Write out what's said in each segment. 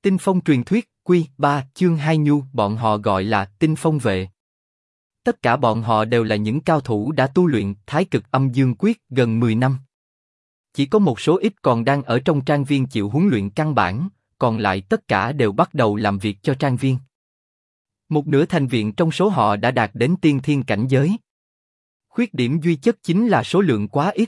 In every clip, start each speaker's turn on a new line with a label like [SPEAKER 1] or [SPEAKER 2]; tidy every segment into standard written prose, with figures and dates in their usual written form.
[SPEAKER 1] Tinh phong truyền thuyết, Quy 3, chương 2 Nhu, bọn họ gọi là Tinh phong vệ. Tất cả bọn họ đều là những cao thủ đã tu luyện Thái Cực Âm Dương Quyết gần 10 năm. Chỉ có một số ít còn đang ở trong trang viên chịu huấn luyện căn bản, còn lại tất cả đều bắt đầu làm việc cho trang viên. Một nửa thành viện trong số họ đã đạt đến tiên thiên cảnh giới. Khuyết điểm duy nhất chính là số lượng quá ít.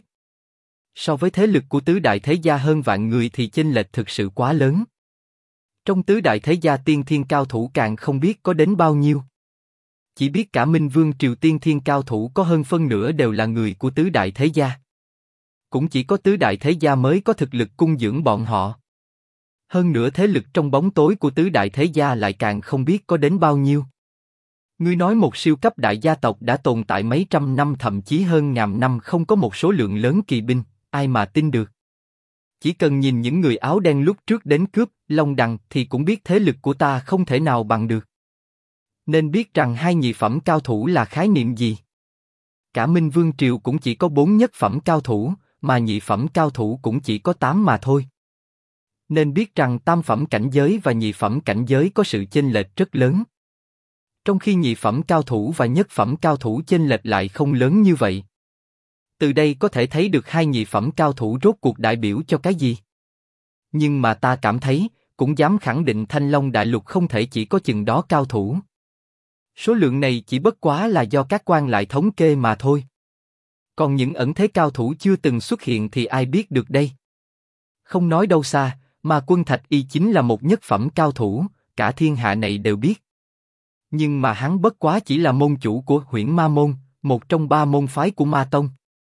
[SPEAKER 1] So với thế lực của tứ đại thế gia hơn vạn người thì chênh lệch thực sự quá lớn. Trong tứ đại thế gia tiên thiên cao thủ càng không biết có đến bao nhiêu. Chỉ biết cả Minh Vương Triều tiên thiên cao thủ có hơn phân nửa đều là người của tứ đại thế gia. Cũng chỉ có tứ đại thế gia mới có thực lực cung dưỡng bọn họ. Hơn nữa thế lực trong bóng tối của tứ đại thế gia lại càng không biết có đến bao nhiêu. Ngươi nói một siêu cấp đại gia tộc đã tồn tại mấy trăm năm thậm chí hơn ngàn năm không có một số lượng lớn kỳ binh, ai mà tin được. Chỉ cần nhìn những người áo đen lúc trước đến cướp Long Đằng thì cũng biết thế lực của ta không thể nào bằng được. Nên biết rằng hai nhị phẩm cao thủ là khái niệm gì. Cả Minh Vương Triều cũng chỉ có 4 nhất phẩm cao thủ, mà nhị phẩm cao thủ cũng chỉ có 8 mà thôi. Nên biết rằng tam phẩm cảnh giới và nhị phẩm cảnh giới có sự chênh lệch rất lớn. Trong khi nhị phẩm cao thủ và nhất phẩm cao thủ chênh lệch lại không lớn như vậy. Từ đây có thể thấy được hai nhị phẩm cao thủ rốt cuộc đại biểu cho cái gì. Nhưng mà ta cảm thấy, cũng dám khẳng định Thanh Long Đại Lục không thể chỉ có chừng đó cao thủ. Số lượng này chỉ bất quá là do các quan lại thống kê mà thôi. Còn những ẩn thế cao thủ chưa từng xuất hiện thì ai biết được đây. Không nói đâu xa, mà Quân Thạch Y chính là một nhất phẩm cao thủ, cả thiên hạ này đều biết. Nhưng mà hắn bất quá chỉ là môn chủ của Huyễn Ma Môn, một trong 3 môn phái của Ma Tông.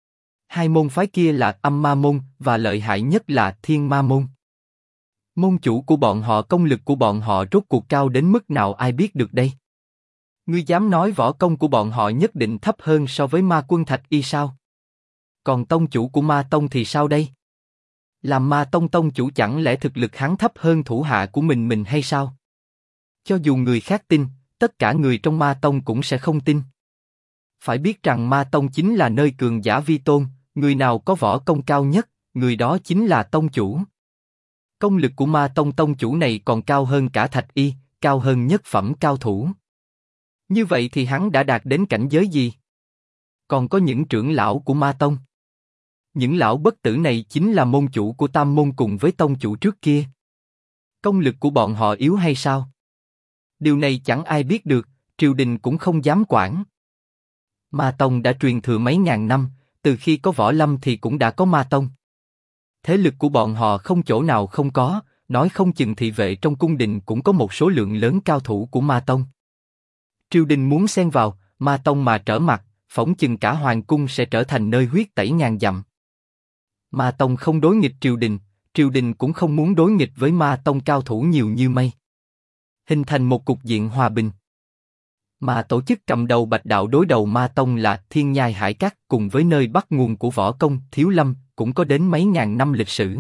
[SPEAKER 1] 2 môn phái kia là Âm Ma Môn và lợi hại nhất là Thiên Ma Môn. Môn chủ của bọn họ công lực của bọn họ rốt cuộc cao đến mức nào ai biết được đây. Ngươi dám nói võ công của bọn họ nhất định thấp hơn so với Ma Quân Thạch Y sao? Còn tông chủ của Ma Tông thì sao đây? Làm Ma Tông tông chủ chẳng lẽ thực lực hắn thấp hơn thủ hạ của mình hay sao? Cho dù người khác tin, tất cả người trong Ma Tông cũng sẽ không tin. Phải biết rằng Ma Tông chính là nơi cường giả vi tôn, người nào có võ công cao nhất, người đó chính là tông chủ. Công lực của Ma Tông tông chủ này còn cao hơn cả Thạch Y, cao hơn nhất phẩm cao thủ. Như vậy thì hắn đã đạt đến cảnh giới gì? Còn có những trưởng lão của Ma Tông. Những lão bất tử này chính là môn chủ của Tam Môn cùng với tông chủ trước kia. Công lực của bọn họ yếu hay sao? Điều này chẳng ai biết được, triều đình cũng không dám quản. Ma Tông đã truyền thừa mấy ngàn năm, từ khi có võ lâm thì cũng đã có Ma Tông. Thế lực của bọn họ không chỗ nào không có, nói không chừng thị vệ trong cung đình cũng có một số lượng lớn cao thủ của Ma Tông. Triều đình muốn xen vào, Ma Tông mà trở mặt, phỏng chừng cả hoàng cung sẽ trở thành nơi huyết tẩy ngàn dặm. Ma Tông không đối nghịch triều đình cũng không muốn đối nghịch với Ma Tông cao thủ nhiều như mây. Hình thành một cục diện hòa bình. Mà tổ chức cầm đầu Bạch Đạo đối đầu Ma Tông là Thiên Nhai Hải Các cùng với nơi bắt nguồn của võ công Thiếu Lâm cũng có đến mấy ngàn năm lịch sử.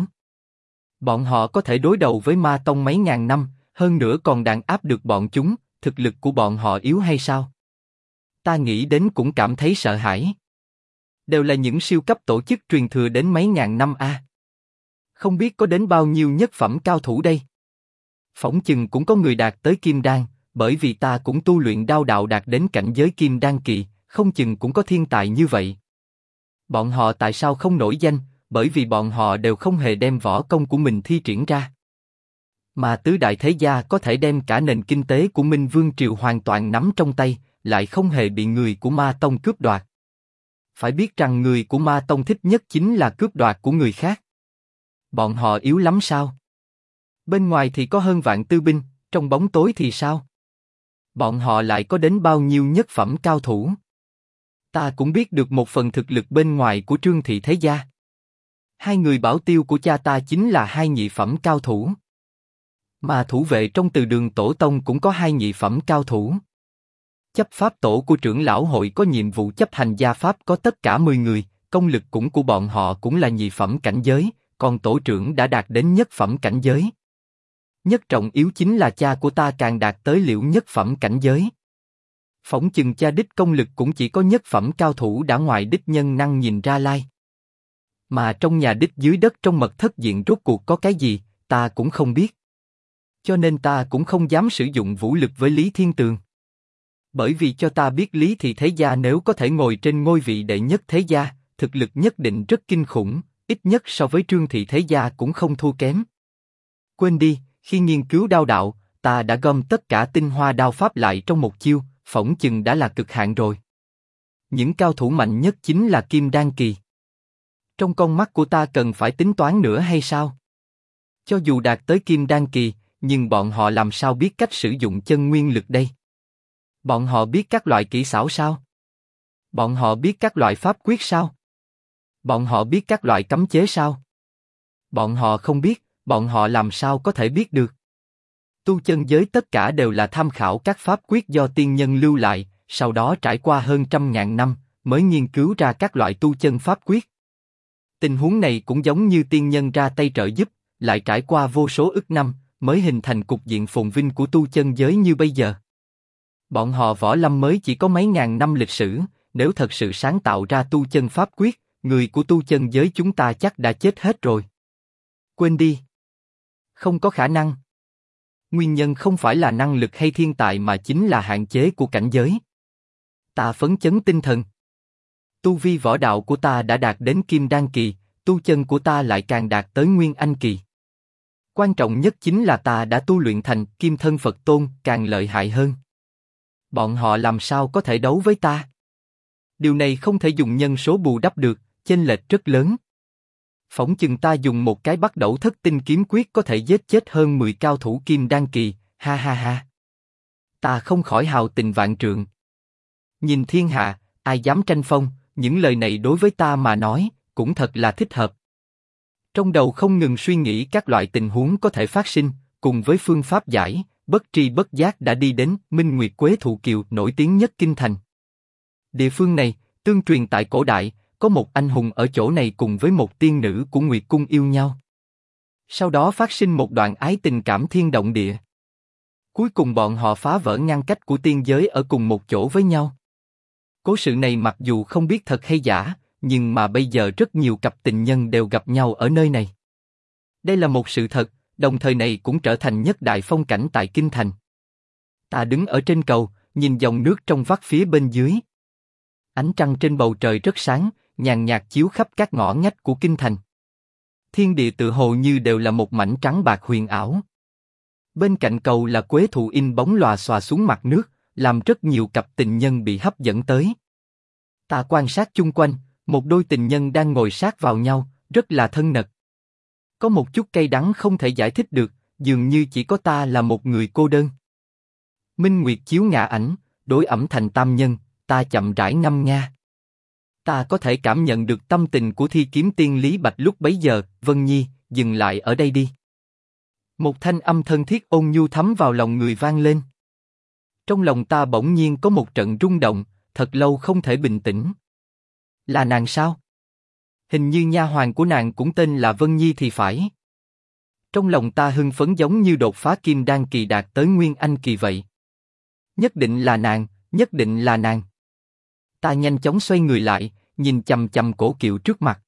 [SPEAKER 1] Bọn họ có thể đối đầu với Ma Tông mấy ngàn năm, hơn nữa còn đàn áp được bọn chúng, thực lực của bọn họ yếu hay sao? Ta nghĩ đến cũng cảm thấy sợ hãi. Đều là những siêu cấp tổ chức truyền thừa đến mấy ngàn năm a. Không biết có đến bao nhiêu nhất phẩm cao thủ đây. Phỏng chừng cũng có người đạt tới Kim Đan, bởi vì ta cũng tu luyện đao đạo đạt đến cảnh giới Kim Đan kỳ, không chừng cũng có thiên tài như vậy. Bọn họ tại sao không nổi danh? Bởi vì bọn họ đều không hề đem võ công của mình thi triển ra. Mà tứ đại thế gia có thể đem cả nền kinh tế của Minh Vương Triều hoàn toàn nắm trong tay, lại không hề bị người của Ma Tông cướp đoạt. Phải biết rằng người của Ma Tông thích nhất chính là cướp đoạt của người khác. Bọn họ yếu lắm sao? Bên ngoài thì có hơn vạn tư binh, trong bóng tối thì sao? Bọn họ lại có đến bao nhiêu nhất phẩm cao thủ? Ta cũng biết được một phần thực lực bên ngoài của Trương Thị thế gia. 2 người bảo tiêu của cha ta chính là 2 nhị phẩm cao thủ. Mà thủ vệ trong Từ Đường Tổ Tông cũng có 2 nhị phẩm cao thủ. Chấp pháp tổ của trưởng lão hội có nhiệm vụ chấp hành gia pháp có tất cả 10 người, công lực cũng của bọn họ cũng là nhị phẩm cảnh giới, còn tổ trưởng đã đạt đến nhất phẩm cảnh giới. Nhất trọng yếu chính là cha của ta càng đạt tới liễu nhất phẩm cảnh giới. Phỏng chừng cha đích công lực cũng chỉ có nhất phẩm cao thủ đã ngoài đích nhân năng nhìn ra lai. Mà trong nhà đích dưới đất trong mật thất diện rốt cuộc có cái gì, ta cũng không biết. Cho nên ta cũng không dám sử dụng vũ lực với Lý Thiên Tường. Bởi vì cho ta biết Lý Thị Thế Gia nếu có thể ngồi trên ngôi vị đệ nhất thế gia, thực lực nhất định rất kinh khủng, ít nhất so với Trương Thị Thế Gia cũng không thua kém. Quên đi, khi nghiên cứu đao đạo, ta đã gom tất cả tinh hoa đao pháp lại trong một chiêu, phỏng chừng đã là cực hạn rồi. Những cao thủ mạnh nhất chính là Kim Đan Kỳ. Trong con mắt của ta cần phải tính toán nữa hay sao? Cho dù đạt tới Kim Đan Kỳ, nhưng bọn họ làm sao biết cách sử dụng chân nguyên lực đây? Bọn họ biết các loại kỹ xảo sao? Bọn họ biết các loại pháp quyết sao? Bọn họ biết các loại cấm chế sao? Bọn họ không biết, bọn họ làm sao có thể biết được? Tu chân giới tất cả đều là tham khảo các pháp quyết do tiên nhân lưu lại, sau đó trải qua hơn 100.000 năm, mới nghiên cứu ra các loại tu chân pháp quyết. Tình huống này cũng giống như tiên nhân ra tay trợ giúp, lại trải qua vô số ức năm, mới hình thành cục diện phồn vinh của tu chân giới như bây giờ. Bọn họ võ lâm mới chỉ có mấy ngàn năm lịch sử, nếu thật sự sáng tạo ra tu chân pháp quyết, người của tu chân giới chúng ta chắc đã chết hết rồi. Quên đi. Không có khả năng. Nguyên nhân không phải là năng lực hay thiên tài mà chính là hạn chế của cảnh giới. Ta phấn chấn tinh thần. Tu vi võ đạo của ta đã đạt đến Kim Đan Kỳ, tu chân của ta lại càng đạt tới Nguyên Anh Kỳ. Quan trọng nhất chính là ta đã tu luyện thành Kim Thân Phật Tôn, càng lợi hại hơn. Bọn họ làm sao có thể đấu với ta? Điều này không thể dùng nhân số bù đắp được, chênh lệch rất lớn. Phỏng chừng ta dùng một cái bắt đẩu thất tinh kiếm quyết có thể giết chết hơn 10 cao thủ Kim Đan Kỳ, ha ha ha. Ta không khỏi hào tình vạn trượng. Nhìn thiên hạ, ai dám tranh phong, những lời này đối với ta mà nói, cũng thật là thích hợp. Trong đầu không ngừng suy nghĩ các loại tình huống có thể phát sinh, cùng với phương pháp giải, bất tri bất giác đã đi đến Minh Nguyệt Quế Thụ Kiều nổi tiếng nhất kinh thành. Địa phương này, tương truyền tại cổ đại, có một anh hùng ở chỗ này cùng với một tiên nữ của Nguyệt Cung yêu nhau. Sau đó phát sinh một đoạn ái tình cảm thiên động địa. Cuối cùng bọn họ phá vỡ ngăn cách của tiên giới ở cùng một chỗ với nhau. Cố sự này mặc dù không biết thật hay giả, nhưng mà bây giờ rất nhiều cặp tình nhân đều gặp nhau ở nơi này. Đây là một sự thật, đồng thời này cũng trở thành nhất đại phong cảnh tại kinh thành. Ta đứng ở trên cầu, nhìn dòng nước trong vắt phía bên dưới. Ánh trăng trên bầu trời rất sáng, nhàn nhạt chiếu khắp các ngõ ngách của kinh thành. Thiên địa tự hồ như đều là một mảnh trắng bạc huyền ảo. Bên cạnh cầu là quế thụ in bóng lòa xòa xuống mặt nước, làm rất nhiều cặp tình nhân bị hấp dẫn tới. Ta quan sát chung quanh, một đôi tình nhân đang ngồi sát vào nhau, rất là thân mật. Có một chút cay đắng không thể giải thích được, dường như chỉ có ta là một người cô đơn. Minh Nguyệt chiếu ngã ảnh, đối ẩm thành tam nhân, ta chậm rãi ngâm nga. Ta có thể cảm nhận được tâm tình của Thi Kiếm Tiên Lý Bạch lúc bấy giờ. Vân Nhi, dừng lại ở đây đi. Một thanh âm thân thiết ôn nhu thấm vào lòng người vang lên. Trong lòng ta bỗng nhiên có một trận rung động, thật lâu không thể bình tĩnh. Là nàng sao? Hình như nha hoàn của nàng cũng tên là Vân Nhi thì phải. Trong lòng ta hưng phấn giống như đột phá Kim Đan Kỳ đạt tới Nguyên Anh Kỳ vậy. Nhất định là nàng, nhất định là nàng. Ta nhanh chóng xoay người lại, nhìn chằm chằm cổ kiệu trước mặt.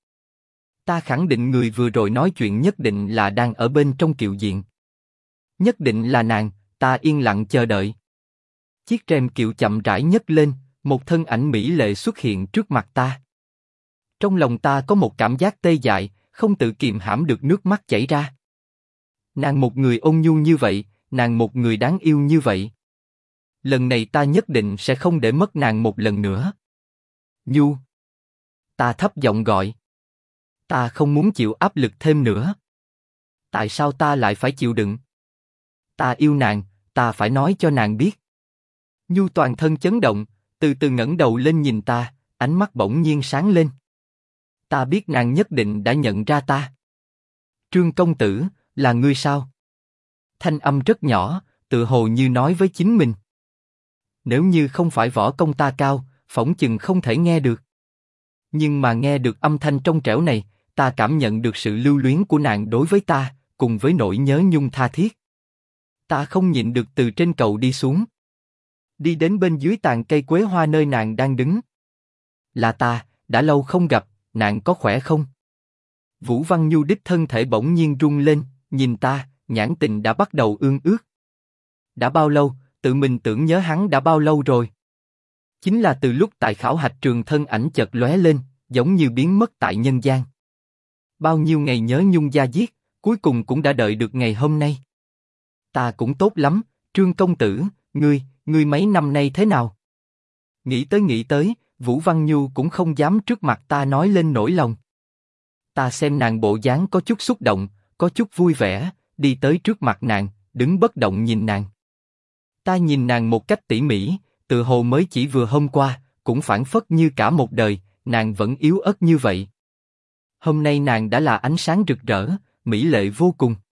[SPEAKER 1] Ta khẳng định người vừa rồi nói chuyện nhất định là đang ở bên trong kiệu diện. Nhất định là nàng, ta yên lặng chờ đợi. Chiếc rèm kiệu chậm rãi nhấc lên, một thân ảnh mỹ lệ xuất hiện trước mặt ta. Trong lòng ta có một cảm giác tê dại, không tự kiềm hãm được nước mắt chảy ra. Nàng một người ôn nhu như vậy, nàng một người đáng yêu như vậy. Lần này ta nhất định sẽ không để mất nàng một lần nữa. Nhu. Ta thấp giọng gọi. Ta không muốn chịu áp lực thêm nữa. Tại sao ta lại phải chịu đựng? Ta yêu nàng, ta phải nói cho nàng biết. Nhu toàn thân chấn động, từ từ ngẩng đầu lên nhìn ta, ánh mắt bỗng nhiên sáng lên. Ta biết nàng nhất định đã nhận ra ta. Trương công tử, là ngươi sao? Thanh âm rất nhỏ, tự hồ như nói với chính mình. Nếu như không phải võ công ta cao, phỏng chừng không thể nghe được. Nhưng mà nghe được âm thanh trong trẻo này, ta cảm nhận được sự lưu luyến của nàng đối với ta, cùng với nỗi nhớ nhung tha thiết. Ta không nhịn được từ trên cầu đi xuống. Đi đến bên dưới tàn cây quế hoa nơi nàng đang đứng. Là ta, đã lâu không gặp, nàng có khỏe không? Vũ Văn Nhu đích thân thể bỗng nhiên rung lên, nhìn ta, nhãn tình đã bắt đầu ương ướt. Đã bao lâu, tự mình tưởng nhớ hắn đã bao lâu rồi. Chính là từ lúc tại khảo hạch trường thân ảnh chợt lóe lên, giống như biến mất tại nhân gian. Bao nhiêu ngày nhớ nhung da diết, cuối cùng cũng đã đợi được ngày hôm nay. Ta cũng tốt lắm, Trương công tử, ngươi mấy năm nay thế nào? Nghĩ tới, Vũ Văn Nhu cũng không dám trước mặt ta nói lên nỗi lòng. Ta xem nàng bộ dáng có chút xúc động, có chút vui vẻ, đi tới trước mặt nàng, đứng bất động nhìn nàng. Ta nhìn nàng một cách tỉ mỉ, tự hồ mới chỉ vừa hôm qua, cũng phảng phất như cả một đời, nàng vẫn yếu ớt như vậy. Hôm nay nàng đã là ánh sáng rực rỡ, mỹ lệ vô cùng.